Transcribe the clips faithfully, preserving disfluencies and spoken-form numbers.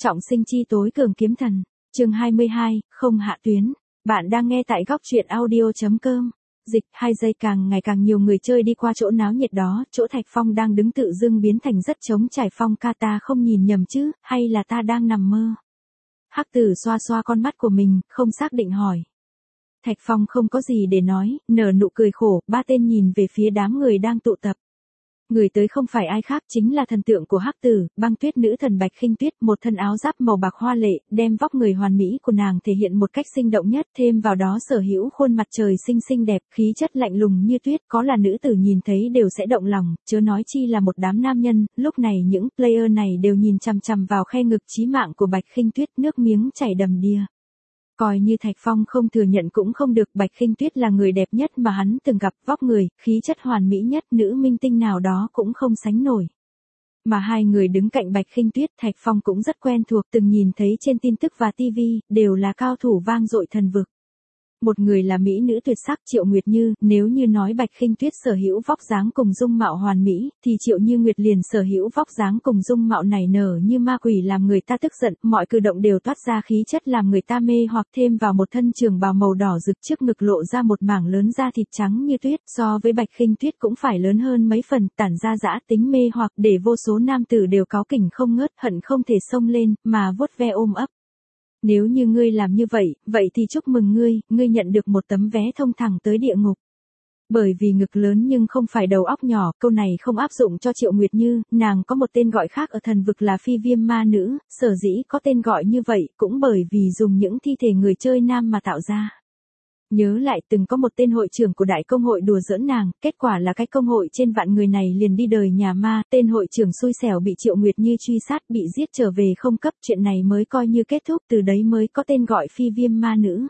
Trọng sinh chi tối cường kiếm thần. Chương hai mươi hai, không hạ tuyến. Bạn đang nghe tại góc truyện audio.com. Dịch, hai giây càng ngày càng nhiều người chơi đi qua chỗ náo nhiệt đó, chỗ Thạch Phong đang đứng tự dưng biến thành rất trống trải. Phong ca, ta không nhìn nhầm chứ, hay là ta đang nằm mơ? Hắc Tử xoa xoa con mắt của mình, không xác định hỏi. Thạch Phong không có gì để nói, nở nụ cười khổ, ba tên nhìn về phía đám người đang tụ tập. Người tới không phải ai khác, chính là thần tượng của Hắc Tử, Băng Tuyết nữ thần Bạch Khinh Tuyết, một thân áo giáp màu bạc hoa lệ, đem vóc người hoàn mỹ của nàng thể hiện một cách sinh động nhất, thêm vào đó sở hữu khuôn mặt trời xinh xinh đẹp, khí chất lạnh lùng như tuyết, có là nữ tử nhìn thấy đều sẽ động lòng, chớ nói chi là một đám nam nhân. Lúc này những player này đều nhìn chằm chằm vào khe ngực chí mạng của Bạch Khinh Tuyết, nước miếng chảy đầm đìa. Coi như Thạch Phong không thừa nhận cũng không được, Bạch Khinh Tuyết là người đẹp nhất mà hắn từng gặp, vóc người, khí chất hoàn mỹ nhất, nữ minh tinh nào đó cũng không sánh nổi. Mà hai người đứng cạnh Bạch Khinh Tuyết, Thạch Phong cũng rất quen thuộc, từng nhìn thấy trên tin tức và ti vi, đều là cao thủ vang dội thần vực. Một người là mỹ nữ tuyệt sắc Triệu Nguyệt Như, nếu như nói Bạch Khinh Tuyết sở hữu vóc dáng cùng dung mạo hoàn mỹ, thì Triệu Như Nguyệt liền sở hữu vóc dáng cùng dung mạo nảy nở như ma quỷ, làm người ta tức giận, mọi cử động đều toát ra khí chất làm người ta mê hoặc, thêm vào một thân trường bào màu đỏ rực, trước ngực lộ ra một mảng lớn da thịt trắng như tuyết, so với Bạch Khinh Tuyết cũng phải lớn hơn mấy phần, tản ra dã tính mê hoặc, để vô số nam tử đều cáu kỉnh không ngớt, hận không thể xông lên mà vuốt ve ôm ấp. Nếu như ngươi làm như vậy, vậy thì chúc mừng ngươi, ngươi nhận được một tấm vé thông thẳng tới địa ngục. Bởi vì ngực lớn nhưng không phải đầu óc nhỏ, câu này không áp dụng cho Triệu Nguyệt Như, nàng có một tên gọi khác ở thần vực là Phi Viêm Ma Nữ, sở dĩ có tên gọi như vậy cũng bởi vì dùng những thi thể người chơi nam mà tạo ra. Nhớ lại từng có một tên hội trưởng của đại công hội đùa giỡn nàng, kết quả là cái công hội trên vạn người này liền đi đời nhà ma, tên hội trưởng xui xẻo bị Triệu Nguyệt Như truy sát, bị giết trở về không cấp, chuyện này mới coi như kết thúc, từ đấy mới có tên gọi Phi Viêm Ma Nữ.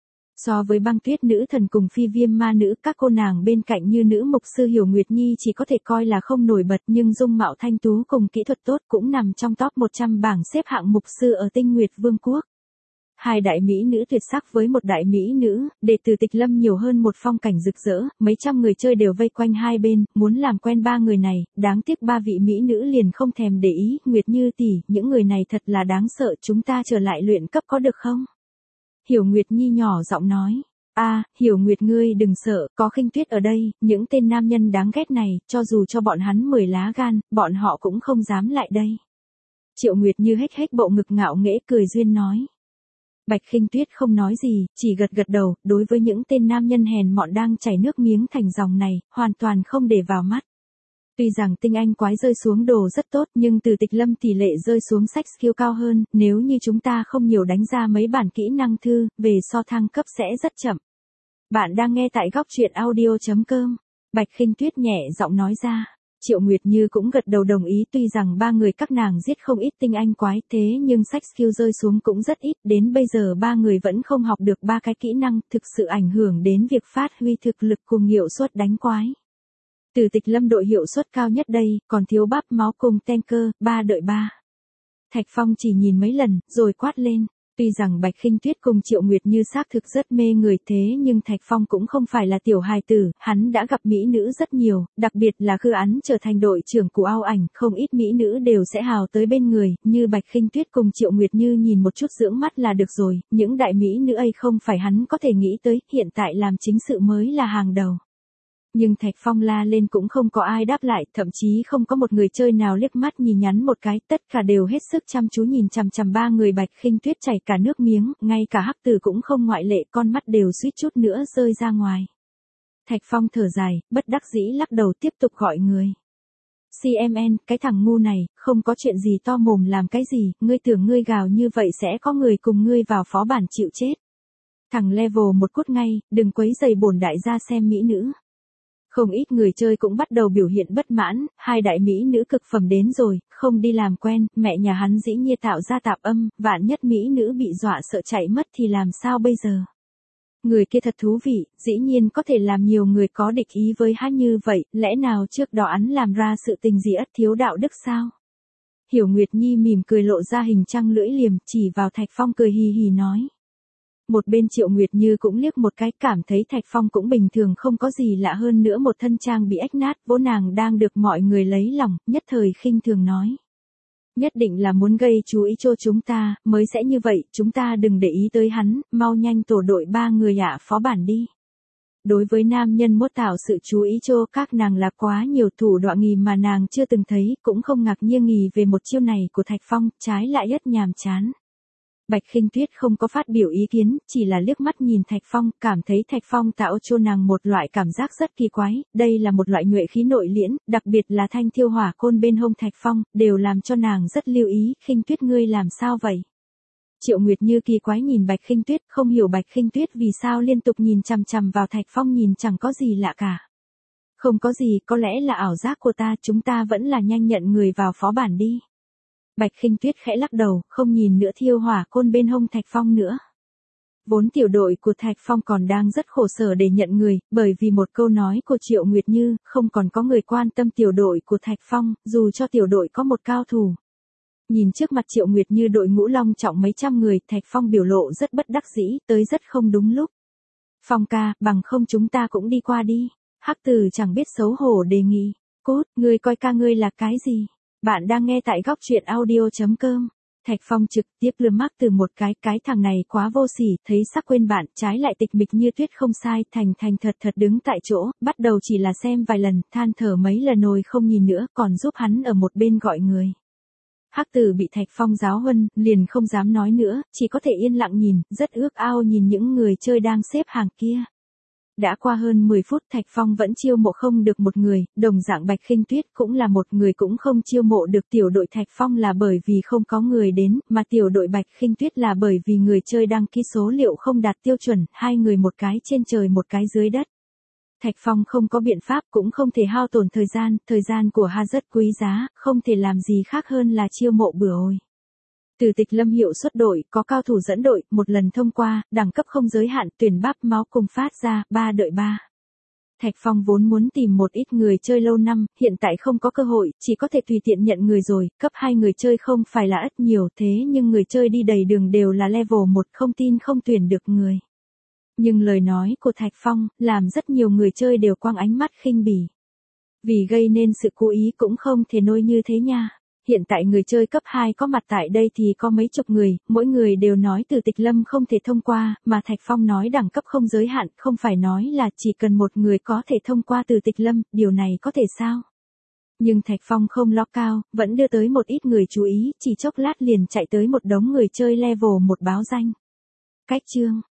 So với Băng Tuyết nữ thần cùng Phi Viêm Ma Nữ, các cô nàng bên cạnh như nữ mục sư Hiểu Nguyệt Nhi chỉ có thể coi là không nổi bật, nhưng dung mạo thanh tú cùng kỹ thuật tốt cũng nằm trong top một trăm bảng xếp hạng mục sư ở Tinh Nguyệt Vương quốc. Hai đại mỹ nữ tuyệt sắc với một đại mỹ nữ, đệ tử Tịch Lâm nhiều hơn một phong cảnh rực rỡ, mấy trăm người chơi đều vây quanh hai bên, muốn làm quen ba người này, đáng tiếc ba vị mỹ nữ liền không thèm để ý. Nguyệt Như tỷ, những người này thật là đáng sợ, chúng ta trở lại luyện cấp có được không? Hiểu Nguyệt Nhi nhỏ giọng nói. A, à, Hiểu Nguyệt ngươi đừng sợ, có Khinh Tuyết ở đây, những tên nam nhân đáng ghét này, cho dù cho bọn hắn mười lá gan, bọn họ cũng không dám lại đây. Triệu Nguyệt Như hếch hếch bộ ngực ngạo nghễ cười duyên nói. Bạch Khinh Tuyết không nói gì, chỉ gật gật đầu, đối với những tên nam nhân hèn mọn đang chảy nước miếng thành dòng này, hoàn toàn không để vào mắt. Tuy rằng tinh anh quái rơi xuống đồ rất tốt, nhưng từ Tịch Lâm tỷ lệ rơi xuống sách skill cao hơn, nếu như chúng ta không nhiều đánh ra mấy bản kỹ năng thư, về so thăng cấp sẽ rất chậm. Bạn đang nghe tại góc truyện audio.com. Bạch Khinh Tuyết nhẹ giọng nói ra. Triệu Nguyệt Như cũng gật đầu đồng ý, tuy rằng ba người các nàng giết không ít tinh anh quái, thế nhưng sách skill rơi xuống cũng rất ít, đến bây giờ ba người vẫn không học được ba cái kỹ năng, thực sự ảnh hưởng đến việc phát huy thực lực cùng hiệu suất đánh quái. Từ Tịch Lâm đội hiệu suất cao nhất đây, còn thiếu bắp máu cùng tanker, ba đợi ba. Thạch Phong chỉ nhìn mấy lần, rồi quát lên. Tuy rằng Bạch Khinh Tuyết cùng Triệu Nguyệt Như xác thực rất mê người, thế nhưng Thạch Phong cũng không phải là tiểu hài tử, hắn đã gặp mỹ nữ rất nhiều, đặc biệt là khi hắn trở thành đội trưởng của Ao Ảnh, không ít mỹ nữ đều sẽ hào tới bên người, như Bạch Khinh Tuyết cùng Triệu Nguyệt Như nhìn một chút dưỡng mắt là được rồi, những đại mỹ nữ ấy không phải hắn có thể nghĩ tới, hiện tại làm chính sự mới là hàng đầu. Nhưng Thạch Phong la lên cũng không có ai đáp lại, thậm chí không có một người chơi nào liếc mắt nhìn nhắn một cái, tất cả đều hết sức chăm chú nhìn chằm chằm ba người. Bạch Khinh Tuyết chảy cả nước miếng, ngay cả Hắc Tử cũng không ngoại lệ, con mắt đều suýt chút nữa rơi ra ngoài. Thạch Phong thở dài, bất đắc dĩ lắc đầu tiếp tục gọi người. xê em en, cái thằng ngu này, không có chuyện gì to mồm làm cái gì, ngươi tưởng ngươi gào như vậy sẽ có người cùng ngươi vào phó bản chịu chết. Thằng level một cút ngay, đừng quấy rầy bổn đại gia xem mỹ nữ. Không ít người chơi cũng bắt đầu biểu hiện bất mãn, hai đại mỹ nữ cực phẩm đến rồi, không đi làm quen, mẹ nhà hắn dĩ nhiên tạo ra tạp âm, vạn nhất mỹ nữ bị dọa sợ chạy mất thì làm sao bây giờ? Người kia thật thú vị, dĩ nhiên có thể làm nhiều người có địch ý với hắn như vậy, lẽ nào trước đó hắn làm ra sự tình gì ất thiếu đạo đức sao? Hiểu Nguyệt Nhi mỉm cười lộ ra hình trăng lưỡi liềm, chỉ vào Thạch Phong cười hì hì nói. Một bên Triệu Nguyệt Như cũng liếc một cái, cảm thấy Thạch Phong cũng bình thường không có gì lạ hơn nữa, một thân trang bị ách nát, vỗ nàng đang được mọi người lấy lòng, nhất thời khinh thường nói. Nhất định là muốn gây chú ý cho chúng ta, mới sẽ như vậy, chúng ta đừng để ý tới hắn, mau nhanh tổ đội ba người ạ phó bản đi. Đối với nam nhân mốt tạo sự chú ý cho các nàng là quá nhiều thủ đoạn nghì mà nàng chưa từng thấy, cũng không ngạc nhiên nghì về một chiêu này của Thạch Phong, trái lại rất nhàm chán. Bạch Khinh Tuyết không có phát biểu ý kiến, chỉ là liếc mắt nhìn Thạch Phong, cảm thấy Thạch Phong tạo cho nàng một loại cảm giác rất kỳ quái, đây là một loại nhuệ khí nội liễn, đặc biệt là thanh thiêu hỏa côn bên hông Thạch Phong, đều làm cho nàng rất lưu ý, Khinh Tuyết ngươi làm sao vậy? Triệu Nguyệt Như kỳ quái nhìn Bạch Khinh Tuyết, không hiểu Bạch Khinh Tuyết vì sao liên tục nhìn chằm chằm vào Thạch Phong nhìn chẳng có gì lạ cả. Không có gì, có lẽ là ảo giác của ta, chúng ta vẫn là nhanh nhận người vào phó bản đi. Bạch Khinh Tuyết khẽ lắc đầu, không nhìn nữa thiêu hỏa côn bên hông Thạch Phong nữa. Vốn tiểu đội của Thạch Phong còn đang rất khổ sở để nhận người, bởi vì một câu nói của Triệu Nguyệt Như, không còn có người quan tâm tiểu đội của Thạch Phong, dù cho tiểu đội có một cao thủ. Nhìn trước mặt Triệu Nguyệt Như đội ngũ long trọng mấy trăm người, Thạch Phong biểu lộ rất bất đắc dĩ, tới rất không đúng lúc. Phong ca, bằng không chúng ta cũng đi qua đi. Hắc Tử chẳng biết xấu hổ đề nghị. Cốt, ngươi coi ca ngươi là cái gì? Bạn đang nghe tại góc truyện audio chấm com. Thạch Phong trực tiếp lườm Hắc Tử một cái, cái thằng này quá vô sỉ, thấy sắc quên bạn, trái lại tịch mịch như tuyết không sai, thành thành thật thật đứng tại chỗ, bắt đầu chỉ là xem vài lần, than thở mấy lần rồi không nhìn nữa, còn giúp hắn ở một bên gọi người. Hắc Tử bị Thạch Phong giáo huấn, liền không dám nói nữa, chỉ có thể yên lặng nhìn, rất ước ao nhìn những người chơi đang xếp hàng kia. Đã qua hơn mười phút Thạch Phong vẫn chiêu mộ không được một người, đồng dạng Bạch Khinh Tuyết cũng là một người cũng không chiêu mộ được tiểu đội Thạch Phong là bởi vì không có người đến, mà tiểu đội Bạch Khinh Tuyết là bởi vì người chơi đăng ký số liệu không đạt tiêu chuẩn, hai người một cái trên trời một cái dưới đất. Thạch Phong không có biện pháp cũng không thể hao tổn thời gian, thời gian của Ha rất quý giá, không thể làm gì khác hơn là chiêu mộ bừa ôi. Từ Tịch Lâm hiệu suất đội, có cao thủ dẫn đội, một lần thông qua, đẳng cấp không giới hạn, tuyển bắp máu cùng phát ra, ba đợi ba. Thạch Phong vốn muốn tìm một ít người chơi lâu năm, hiện tại không có cơ hội, chỉ có thể tùy tiện nhận người rồi, cấp hai người chơi không phải là ít nhiều thế nhưng người chơi đi đầy đường đều là level một, không tin không tuyển được người. Nhưng lời nói của Thạch Phong, làm rất nhiều người chơi đều quăng ánh mắt khinh bỉ. Vì gây nên sự cố ý cũng không thể nôi như thế nha. Hiện tại người chơi cấp hai có mặt tại đây thì có mấy chục người, mỗi người đều nói Từ Tịch Lâm không thể thông qua, mà Thạch Phong nói đẳng cấp không giới hạn, không phải nói là chỉ cần một người có thể thông qua Từ Tịch Lâm, điều này có thể sao? Nhưng Thạch Phong không lo cao, vẫn đưa tới một ít người chú ý, chỉ chốc lát liền chạy tới một đống người chơi level một báo danh. Cách chương